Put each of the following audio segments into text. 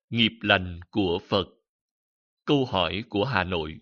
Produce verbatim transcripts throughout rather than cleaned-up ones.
Nghiệp lành của Phật. Câu hỏi của Hà Nội.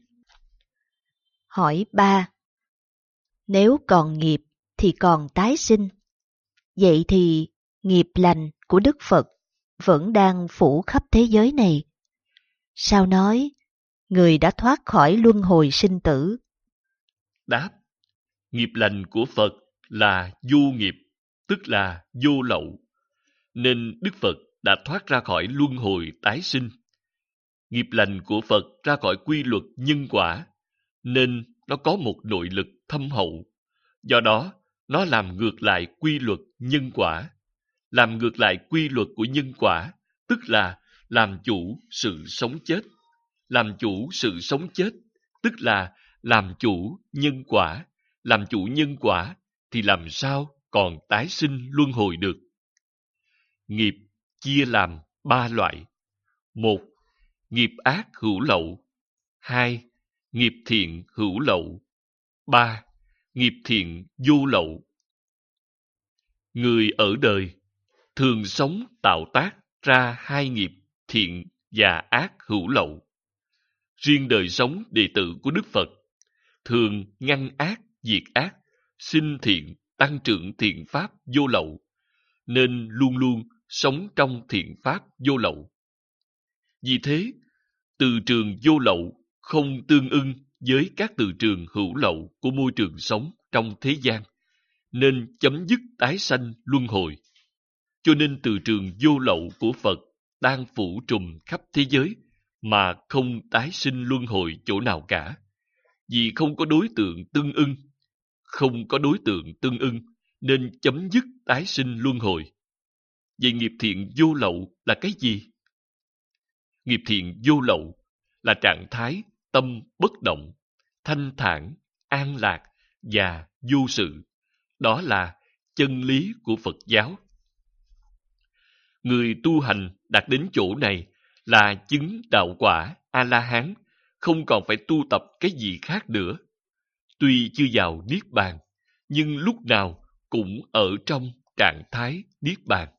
Hỏi ba. Nếu còn nghiệp thì còn tái sinh. Vậy thì nghiệp lành của Đức Phật vẫn đang phủ khắp thế giới này. Sao nói người đã thoát khỏi luân hồi sinh tử? Đáp: nghiệp lành của Phật là vô nghiệp, tức là vô lậu, nên Đức Phật đã thoát ra khỏi luân hồi tái sinh. Nghiệp lành của Phật ra khỏi quy luật nhân quả, nên nó có một nội lực thâm hậu. Do đó, nó làm ngược lại quy luật nhân quả. Làm ngược lại quy luật của nhân quả, tức là làm chủ sự sống chết. Làm chủ sự sống chết, tức là làm chủ nhân quả. Làm chủ nhân quả thì làm sao còn tái sinh luân hồi được? Nghiệp chia làm ba loại. Một, nghiệp ác hữu lậu. Hai, nghiệp thiện hữu lậu. Ba, nghiệp thiện vô lậu. Người ở đời thường sống tạo tác ra hai nghiệp thiện và ác hữu lậu. Riêng đời sống đệ tử của Đức Phật thường ngăn ác diệt ác, sinh thiện tăng trưởng thiện pháp vô lậu, nên luôn luôn sống trong thiện pháp vô lậu. Vì thế, từ trường vô lậu không tương ưng với các từ trường hữu lậu của môi trường sống trong thế gian, nên chấm dứt tái sanh luân hồi. Cho nên từ trường vô lậu của Phật đang phủ trùm khắp thế giới mà không tái sinh luân hồi chỗ nào cả. Vì không có đối tượng tương ưng, không có đối tượng tương ưng nên chấm dứt tái sinh luân hồi. Vậy nghiệp thiện vô lậu là cái gì? Nghiệp thiện vô lậu là trạng thái tâm bất động, thanh thản, an lạc và vô sự. Đó là chân lý của Phật giáo. Người tu hành đạt đến chỗ này là chứng đạo quả A-la-hán, không còn phải tu tập cái gì khác nữa. Tuy chưa vào Niết Bàn, nhưng lúc nào cũng ở trong trạng thái Niết Bàn.